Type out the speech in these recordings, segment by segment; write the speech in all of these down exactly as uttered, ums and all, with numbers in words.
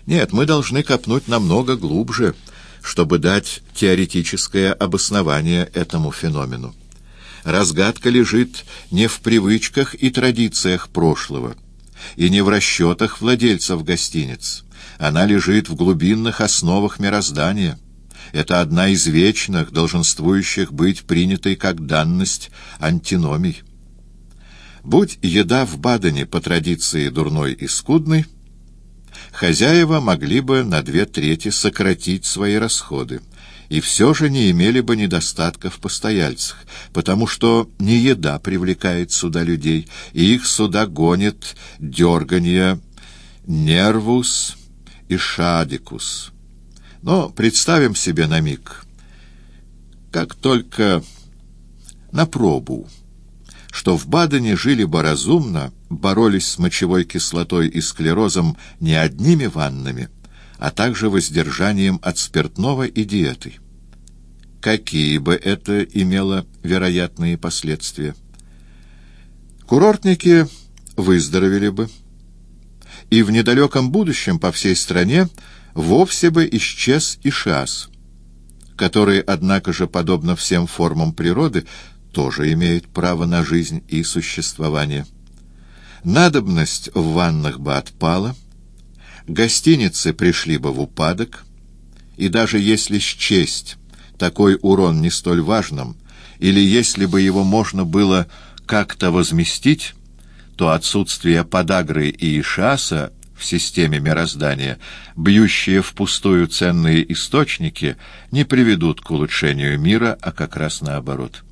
Нет, мы должны копнуть намного глубже, чтобы дать теоретическое обоснование этому феномену. Разгадка лежит не в привычках и традициях прошлого, и не в расчетах владельцев гостиниц. Она лежит в глубинных основах мироздания. Это одна из вечных, долженствующих быть принятой как данность, антиномий. Будь еда в Бадене по традиции дурной и скудной, хозяева могли бы на две трети сократить свои расходы, и все же не имели бы недостатка в постояльцах, потому что не еда привлекает сюда людей, и их сюда гонит дерганье нервус и шадикус. Но представим себе на миг, как только на пробу, что в Бадене жили бы разумно, боролись с мочевой кислотой и склерозом не одними ваннами, а также воздержанием от спиртного и диетой. Какие бы это имело вероятные последствия? Курортники выздоровели бы, и в недалеком будущем по всей стране вовсе бы исчез ишиаз, который, однако же, подобно всем формам природы, тоже имеет право на жизнь и существование. Надобность в ваннах бы отпала, гостиницы пришли бы в упадок, и даже если счесть такой урон не столь важным, или если бы его можно было как-то возместить, то отсутствие подагры и ишиаса в системе мироздания, бьющие впустую ценные источники, не приведут к улучшению мира, а как раз наоборот.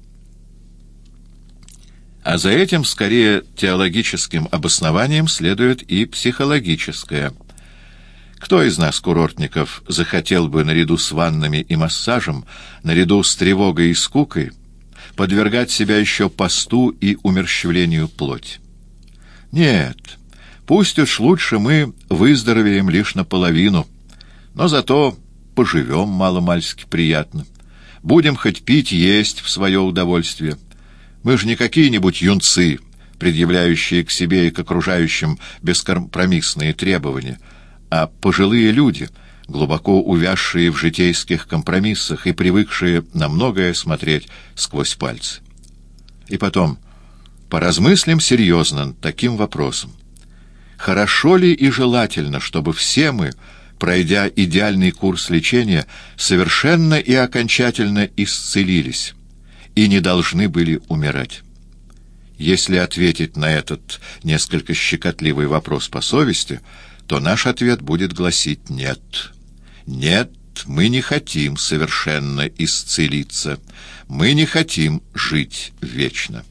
А за этим, скорее, теологическим обоснованием следует и психологическое. Кто из нас, курортников, захотел бы наряду с ваннами и массажем, наряду с тревогой и скукой, подвергать себя еще посту и умерщвлению плоти? Нет, пусть уж лучше мы выздоровеем лишь наполовину, но зато поживем маломальски приятно. Будем хоть пить, есть в свое удовольствие. Мы же не какие-нибудь юнцы, предъявляющие к себе и к окружающим бескомпромиссные требования, а пожилые люди, глубоко увязшие в житейских компромиссах и привыкшие на многое смотреть сквозь пальцы. И потом, поразмыслим серьезно над таким вопросом. Хорошо ли и желательно, чтобы все мы, пройдя идеальный курс лечения, совершенно и окончательно исцелились и не должны были умирать? Если ответить на этот несколько щекотливый вопрос по совести, то наш ответ будет гласить «нет». Нет, мы не хотим совершенно исцелиться, мы не хотим жить вечно.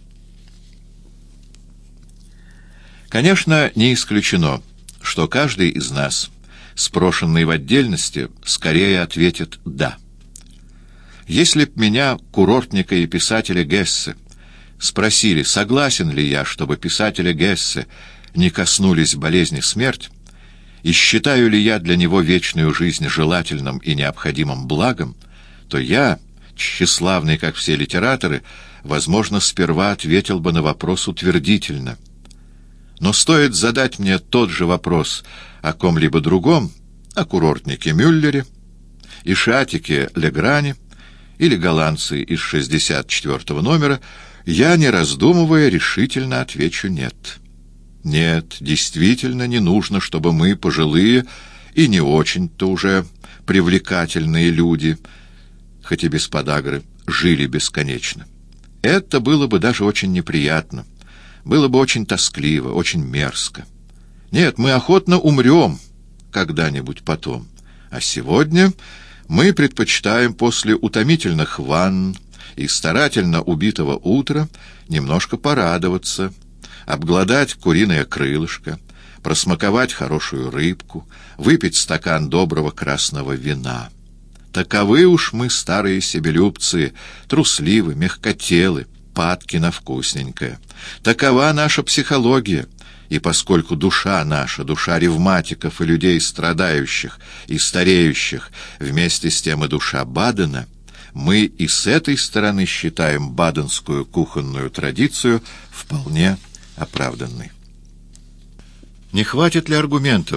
Конечно, не исключено, что каждый из нас, спрошенный в отдельности, скорее ответит «да». Если б меня, курортника и писателя Гессе, спросили, согласен ли я, чтобы писателя Гессе не коснулись болезни смерть, и считаю ли я для него вечную жизнь желательным и необходимым благом, то я, тщеславный, как все литераторы, возможно, сперва ответил бы на вопрос утвердительно. Но стоит задать мне тот же вопрос о ком-либо другом, о курортнике Мюллере, ишиатике Легране или голландце из шестьдесят четвёртого номера, я, не раздумывая, решительно отвечу «нет». Нет, действительно не нужно, чтобы мы, пожилые и не очень-то уже привлекательные люди, хоть и без подагры, жили бесконечно. Это было бы даже очень неприятно, было бы очень тоскливо, очень мерзко. Нет, мы охотно умрем когда-нибудь потом, а сегодня мы предпочитаем после утомительных ванн и старательно убитого утра немножко порадоваться, обглодать куриное крылышко, просмаковать хорошую рыбку, выпить стакан доброго красного вина. Таковы уж мы, старые себелюбцы, трусливы, мягкотелы, падки на вкусненькое. Такова наша психология, и поскольку душа наша, душа ревматиков и людей страдающих и стареющих, вместе с тем и душа Бадена, мы и с этой стороны считаем баденскую кухонную традицию вполне оправданной. Не хватит ли аргументов,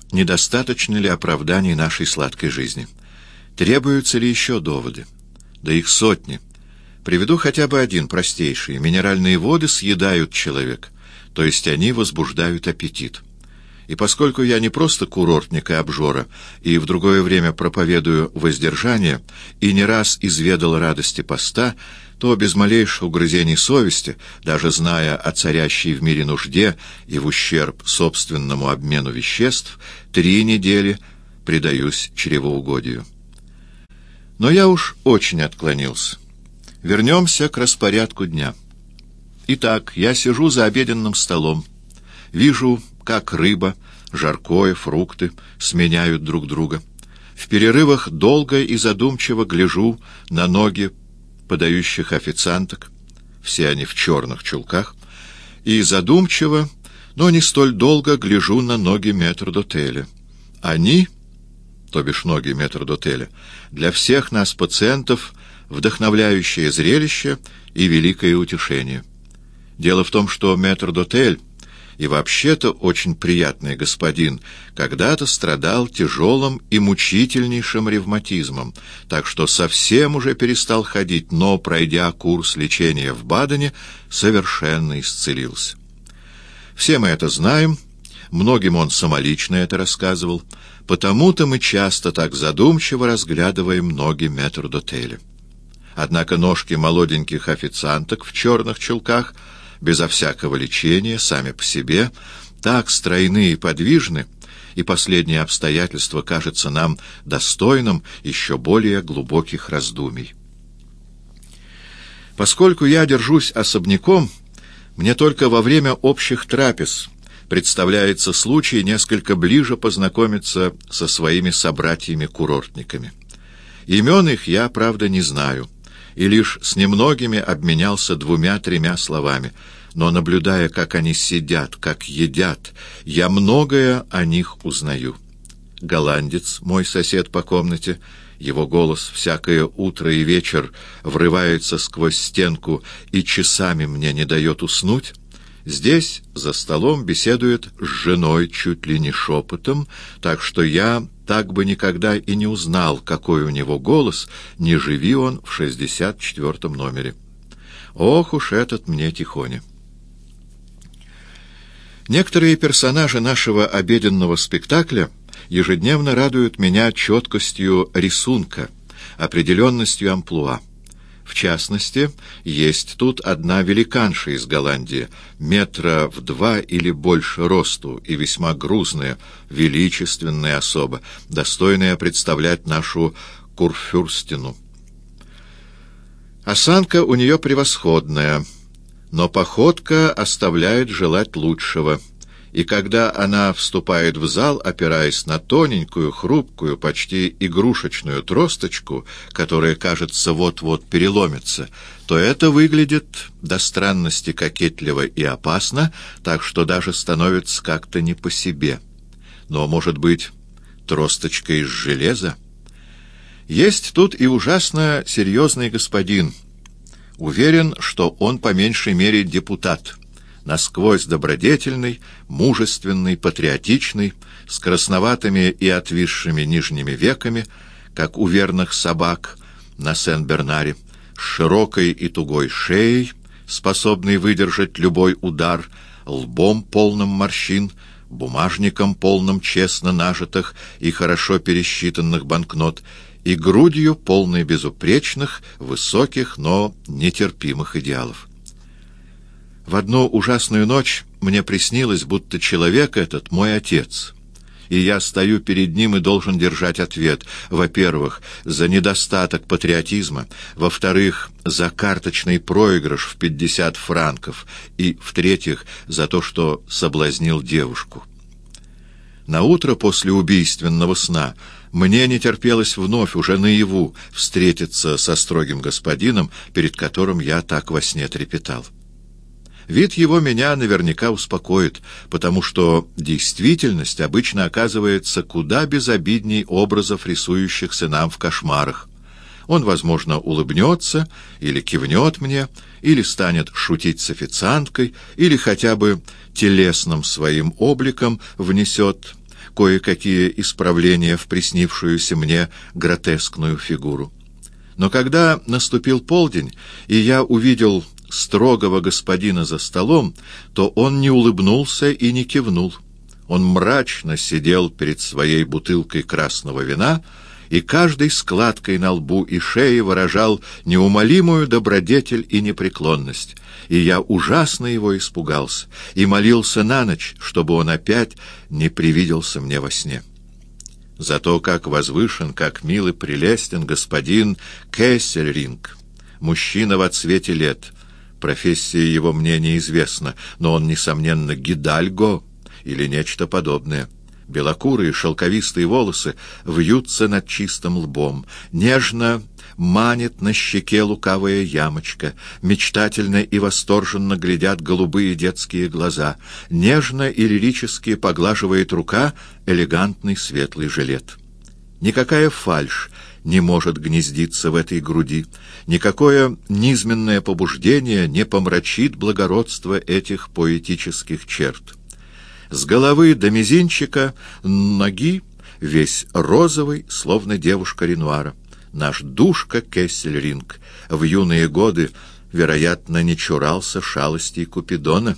недостаточно ли оправданий нашей сладкой жизни? Требуются ли еще доводы? Да их сотни. Приведу хотя бы один, простейший. Минеральные воды съедают человека, то есть они возбуждают аппетит. И поскольку я не просто курортник и обжора, и в другое время проповедую воздержание, и не раз изведал радости поста, то без малейших угрызений совести, даже зная о царящей в мире нужде и в ущерб собственному обмену веществ, три недели предаюсь чревоугодию. Но я уж очень отклонился. Вернемся к распорядку дня. Итак, я сижу за обеденным столом, вижу, как рыба, жаркое, фрукты сменяют друг друга. В перерывах долго и задумчиво гляжу на ноги подающих официанток, все они в черных чулках, и задумчиво, но не столь долго гляжу на ноги метрдотеля. Они, то бишь ноги метрдотеля, для всех нас, пациентов, вдохновляющее зрелище и великое утешение. Дело в том, что метрдотель и вообще-то очень приятный господин когда-то страдал тяжелым и мучительнейшим ревматизмом, так что совсем уже перестал ходить, но, пройдя курс лечения в Бадене, совершенно исцелился. Все мы это знаем, многим он самолично это рассказывал, потому-то мы часто так задумчиво разглядываем ноги метрдотеля. Однако ножки молоденьких официанток в черных чулках безо всякого лечения, сами по себе, так стройны и подвижны, и последнее обстоятельство кажется нам достойным еще более глубоких раздумий. Поскольку я держусь особняком, мне только во время общих трапез представляется случай несколько ближе познакомиться со своими собратьями-курортниками. Имен их я, правда, не знаю, и лишь с немногими обменялся двумя-тремя словами, но, наблюдая, как они сидят, как едят, я многое о них узнаю. Голландец, мой сосед по комнате, его голос всякое утро и вечер врывается сквозь стенку и часами мне не дает уснуть, здесь за столом беседует с женой чуть ли не шепотом, так что я так бы никогда и не узнал, какой у него голос, не живи он в шестьдесят четвёртом номере. Ох уж этот мне тихоня. Некоторые персонажи нашего обеденного спектакля ежедневно радуют меня четкостью рисунка, определенностью амплуа. В частности, есть тут одна великанша из Голландии, метра в два или больше росту и весьма грузная, величественная особа, достойная представлять нашу курфюрстину. Осанка у нее превосходная, но походка оставляет желать лучшего, и когда она вступает в зал, опираясь на тоненькую, хрупкую, почти игрушечную тросточку, которая, кажется, вот-вот переломится, то это выглядит до странности кокетливо и опасно, так что даже становится как-то не по себе. Но, может быть, тросточка из железа? Есть тут и ужасно серьезный господин. Уверен, что он по меньшей мере депутат, насквозь добродетельный, мужественный, патриотичный, с красноватыми и отвисшими нижними веками, как у верных собак на Сен-Бернаре, с широкой и тугой шеей, способной выдержать любой удар, лбом полным морщин, бумажником полным честно нажитых и хорошо пересчитанных банкнот, и грудью полной безупречных, высоких, но нетерпимых идеалов. В одну ужасную ночь мне приснилось, будто человек этот мой отец, и я стою перед ним и должен держать ответ, во-первых, за недостаток патриотизма, во-вторых, за карточный проигрыш в пятьдесят франков, и, в-третьих, за то, что соблазнил девушку. Наутро после убийственного сна мне не терпелось вновь, уже наяву, встретиться со строгим господином, перед которым я так во сне трепетал. Вид его меня наверняка успокоит, потому что действительность обычно оказывается куда безобидней образов, рисующихся нам в кошмарах. Он, возможно, улыбнется или кивнет мне, или станет шутить с официанткой, или хотя бы телесным своим обликом внесет кое-какие исправления в приснившуюся мне гротескную фигуру. Но когда наступил полдень, и я увидел строгого господина за столом, то он не улыбнулся и не кивнул. Он мрачно сидел перед своей бутылкой красного вина, и каждой складкой на лбу и шее выражал неумолимую добродетель и непреклонность. И я ужасно его испугался и молился на ночь, чтобы он опять не привиделся мне во сне. Зато как возвышен, как мил и прелестен господин Кессельринг, мужчина во цвете лет. Профессия его мне неизвестна, но он, несомненно, гидальго или нечто подобное. Белокурые шелковистые волосы вьются над чистым лбом, нежно манит на щеке лукавая ямочка, мечтательно и восторженно глядят голубые детские глаза, нежно и лирически поглаживает рука элегантный светлый жилет. Никакая фальшь не может гнездиться в этой груди, никакое низменное побуждение не помрачит благородство этих поэтических черт. С головы до мизинчика ноги весь розовый, словно девушка Ренуара. Наш душка Кессельринг в юные годы, вероятно, не чурался шалостей Купидона.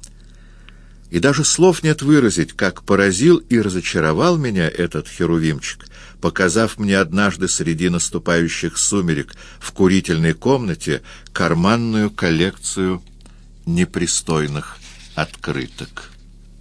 И даже слов нет выразить, как поразил и разочаровал меня этот херувимчик, показав мне однажды среди наступающих сумерек в курительной комнате карманную коллекцию непристойных открыток.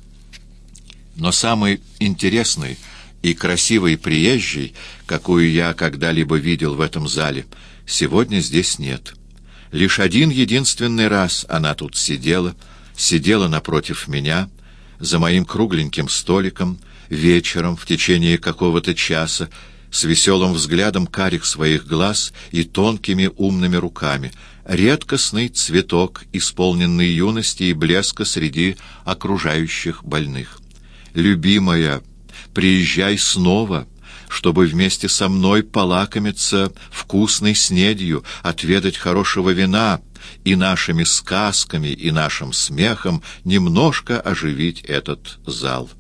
Но самый интересный и красивый приезжий, какую я когда-либо видел в этом зале, сегодня здесь нет. Лишь один единственный раз она тут сидела, сидела напротив меня, за моим кругленьким столиком, вечером в течение какого-то часа, с веселым взглядом карих своих глаз и тонкими умными руками, редкостный цветок, исполненный юности и блеска среди окружающих больных. «Любимая, приезжай снова, чтобы вместе со мной полакомиться вкусной снедью, отведать хорошего вина и нашими сказками и нашим смехом немножко оживить этот зал».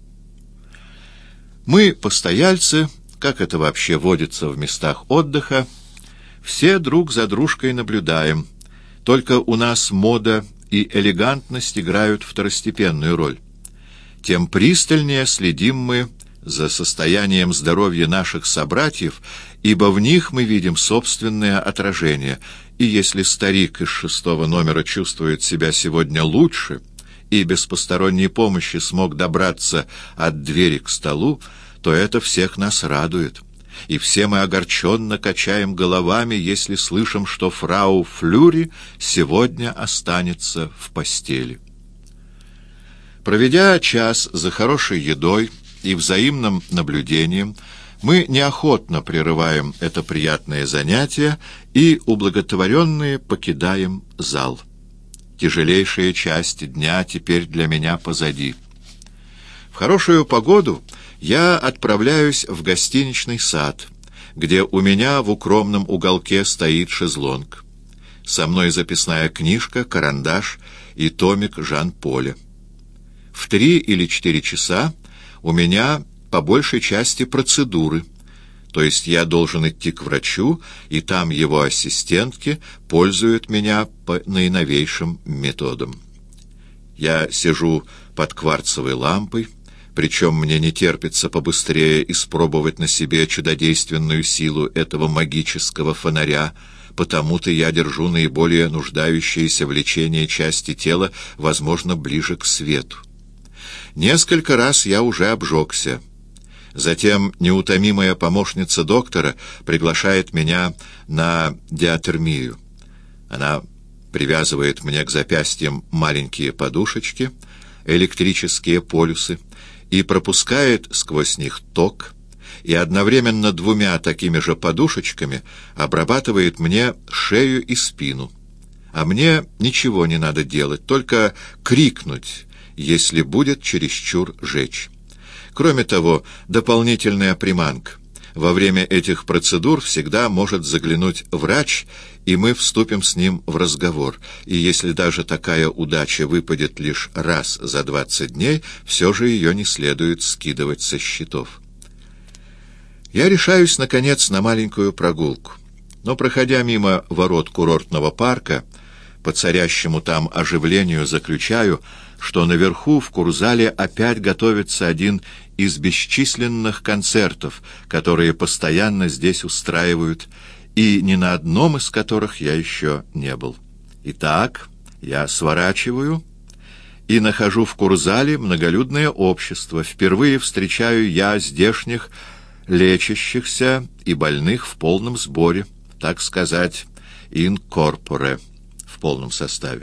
Мы, постояльцы, как это вообще водится в местах отдыха, все друг за дружкой наблюдаем, только у нас мода и элегантность играют второстепенную роль. Тем пристальнее следим мы за состоянием здоровья наших собратьев, ибо в них мы видим собственное отражение, и если старик из шестого номера чувствует себя сегодня лучше и без посторонней помощи смог добраться от двери к столу, то это всех нас радует, и все мы огорченно качаем головами, если слышим, что фрау Флюри сегодня останется в постели. Проведя час за хорошей едой и взаимным наблюдением, мы неохотно прерываем это приятное занятие и, ублаготворенные, покидаем зал. Тяжелейшая часть дня теперь для меня позади. В хорошую погоду я отправляюсь в гостиничный сад, где у меня в укромном уголке стоит шезлонг. Со мной записная книжка, карандаш и томик Жан-Поля. В три или четыре часа у меня по большей части процедуры, то есть я должен идти к врачу, и там его ассистентки пользуют меня по наиновейшим методам. Я сижу под кварцевой лампой, причем мне не терпится побыстрее испробовать на себе чудодейственную силу этого магического фонаря, потому-то я держу наиболее нуждающиеся в лечении части тела, возможно, ближе к свету. Несколько раз я уже обжегся. Затем неутомимая помощница доктора приглашает меня на диатермию. Она привязывает мне к запястьям маленькие подушечки, электрические полюсы, и пропускает сквозь них ток, и одновременно двумя такими же подушечками обрабатывает мне шею и спину. А мне ничего не надо делать, только крикнуть, если будет чересчур жечь. Кроме того, дополнительная приманка. Во время этих процедур всегда может заглянуть врач, и мы вступим с ним в разговор. И если даже такая удача выпадет лишь раз за двадцать дней, все же ее не следует скидывать со счетов. Я решаюсь, наконец, на маленькую прогулку. Но, проходя мимо ворот курортного парка, по царящему там оживлению заключаю, что наверху в Курзале опять готовится один из бесчисленных концертов, которые постоянно здесь устраивают, и ни на одном из которых я еще не был. Итак, я сворачиваю и нахожу в Курзале многолюдное общество. Впервые встречаю я здешних лечащихся и больных в полном сборе, так сказать, in corpore, в полном составе.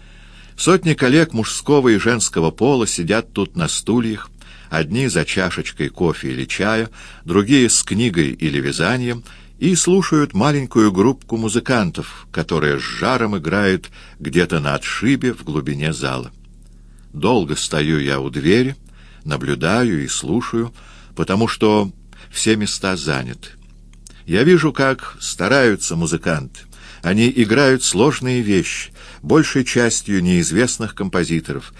Сотни коллег мужского и женского пола сидят тут на стульях, одни за чашечкой кофе или чая, другие с книгой или вязанием, и слушают маленькую группку музыкантов, которая с жаром играет где-то на отшибе в глубине зала. Долго стою я у двери, наблюдаю и слушаю, потому что все места заняты. Я вижу, как стараются музыканты. Они играют сложные вещи, большей частью неизвестных композиторов,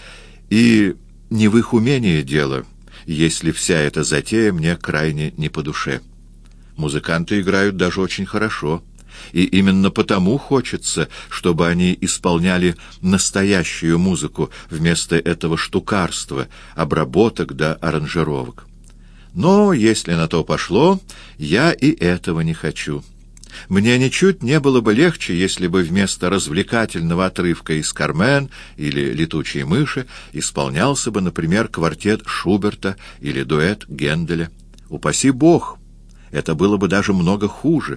и не в их умении дело, если вся эта затея мне крайне не по душе. Музыканты играют даже очень хорошо, и именно потому хочется, чтобы они исполняли настоящую музыку вместо этого штукарства, обработок да аранжировок. Но, если на то пошло, я и этого не хочу. Мне ничуть не было бы легче, если бы вместо развлекательного отрывка из «Кармен» или «Летучей мыши» исполнялся бы, например, квартет Шуберта или дуэт Генделя. Упаси Бог! Это было бы даже много хуже.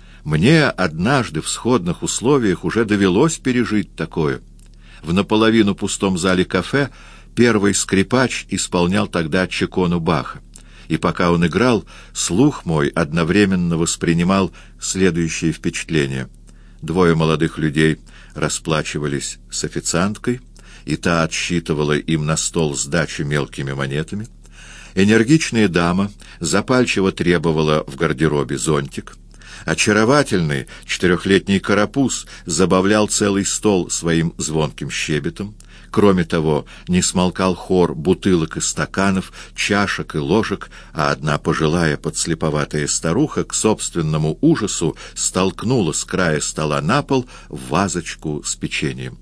Мне однажды в сходных условиях уже довелось пережить такое. В наполовину пустом зале кафе первый скрипач исполнял тогда чекону Баха. И пока он играл, слух мой одновременно воспринимал следующие впечатления. Двое молодых людей расплачивались с официанткой, и та отсчитывала им на стол сдачу мелкими монетами. Энергичная дама запальчиво требовала в гардеробе зонтик. Очаровательный четырехлетний карапуз забавлял целый стол своим звонким щебетом. Кроме того, не смолкал хор бутылок и стаканов, чашек и ложек, а одна пожилая подслеповатая старуха к собственному ужасу столкнула с края стола на пол вазочку с печеньем.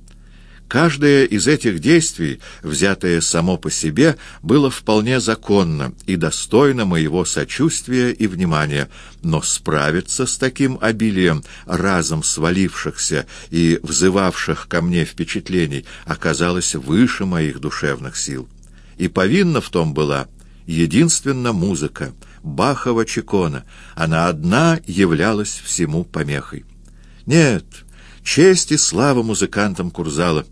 Каждое из этих действий, взятое само по себе, было вполне законно и достойно моего сочувствия и внимания, но справиться с таким обилием разом свалившихся и взывавших ко мне впечатлений оказалось выше моих душевных сил. И повинна в том была единственно музыка, Бахова чекона, она одна являлась всему помехой. Нет, честь и слава музыкантам Курзала.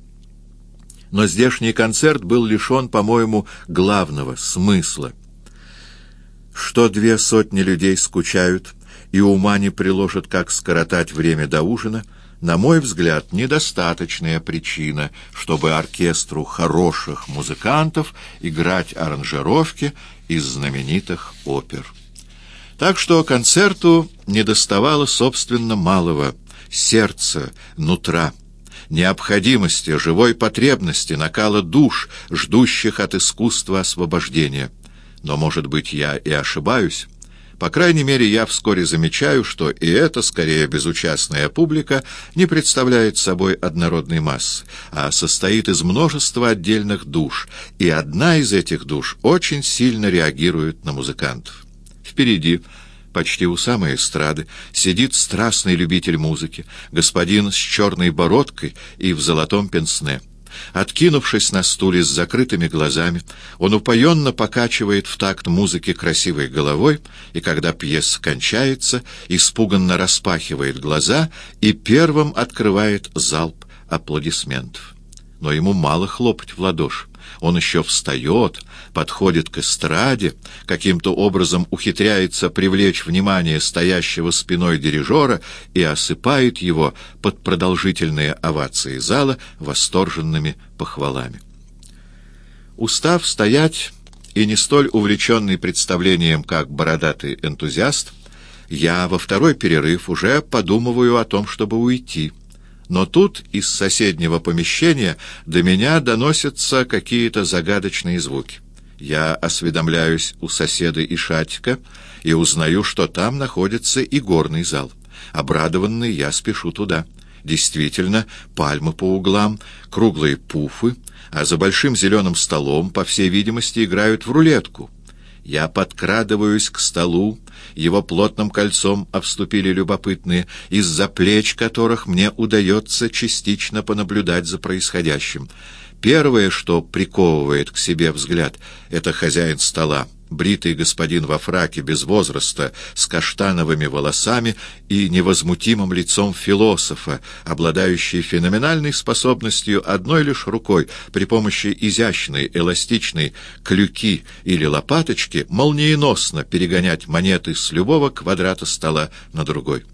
Но здешний концерт был лишен, по-моему, главного смысла. Что две сотни людей скучают и ума не приложат, как скоротать время до ужина, на мой взгляд, недостаточная причина, чтобы оркестру хороших музыкантов играть аранжировки из знаменитых опер. Так что концерту недоставало, собственно, малого — сердца, нутра, необходимости, живой потребности, накала душ, ждущих от искусства освобождения. Но, может быть, я и ошибаюсь. По крайней мере, я вскоре замечаю, что и эта, скорее, безучастная публика не представляет собой однородной массы, а состоит из множества отдельных душ, и одна из этих душ очень сильно реагирует на музыкантов. Впереди, почти у самой эстрады, сидит страстный любитель музыки, господин с черной бородкой и в золотом пенсне. Откинувшись на стуле с закрытыми глазами, он упоенно покачивает в такт музыки красивой головой, и когда пьеса кончается, испуганно распахивает глаза и первым открывает залп аплодисментов. Но ему мало хлопать в ладоши. Он еще встает, подходит к эстраде, каким-то образом ухитряется привлечь внимание стоящего спиной дирижера и осыпает его под продолжительные овации зала восторженными похвалами. Устав стоять и не столь увлеченный представлением, как бородатый энтузиаст, я во второй перерыв уже подумываю о том, чтобы уйти. Но тут из соседнего помещения до меня доносятся какие-то загадочные звуки. Я осведомляюсь у соседа Ишатика и узнаю, что там находится и горный зал. Обрадованный, я спешу туда. Действительно, пальмы по углам, круглые пуфы, а за большим зеленым столом, по всей видимости, играют в рулетку. Я подкрадываюсь к столу, его плотным кольцом обступили любопытные, из-за плеч которых мне удается частично понаблюдать за происходящим. Первое, что приковывает к себе взгляд, — это хозяин стола, бритый господин во фраке без возраста, с каштановыми волосами и невозмутимым лицом философа, обладающий феноменальной способностью одной лишь рукой при помощи изящной, эластичной клюки или лопаточки молниеносно перегонять монеты с любого квадрата стола на другой.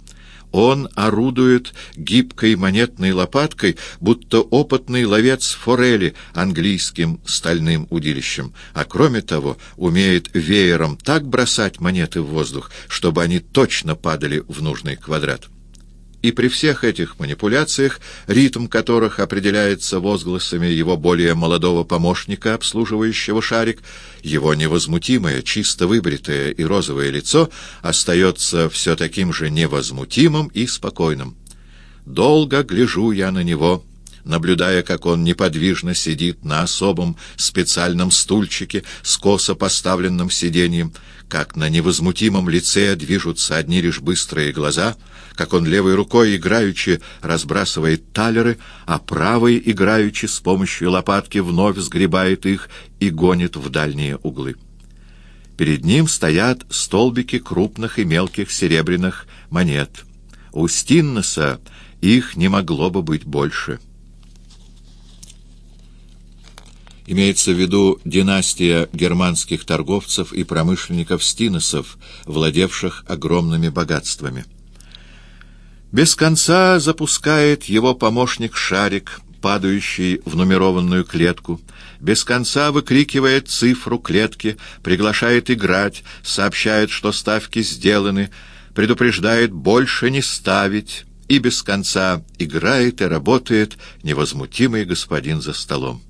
Он орудует гибкой монетной лопаткой, будто опытный ловец форели английским стальным удилищем, а кроме того умеет веером так бросать монеты в воздух, чтобы они точно падали в нужный квадрат. И при всех этих манипуляциях, ритм которых определяется возгласами его более молодого помощника, обслуживающего шарик, его невозмутимое, чисто выбритое и розовое лицо остается все таким же невозмутимым и спокойным. Долго гляжу я на него, наблюдая, как он неподвижно сидит на особом специальном стульчике с косо поставленным сиденьем, как на невозмутимом лице движутся одни лишь быстрые глаза, как он левой рукой играючи разбрасывает талеры, а правой играючи с помощью лопатки вновь сгребает их и гонит в дальние углы. Перед ним стоят столбики крупных и мелких серебряных монет. У Стиннеса их не могло бы быть больше. Имеется в виду династия германских торговцев и промышленников Стиннесов, владевших огромными богатствами. Без конца запускает его помощник шарик, падающий в нумерованную клетку, без конца выкрикивает цифру клетки, приглашает играть, сообщает, что ставки сделаны, предупреждает больше не ставить, и без конца играет и работает невозмутимый господин за столом.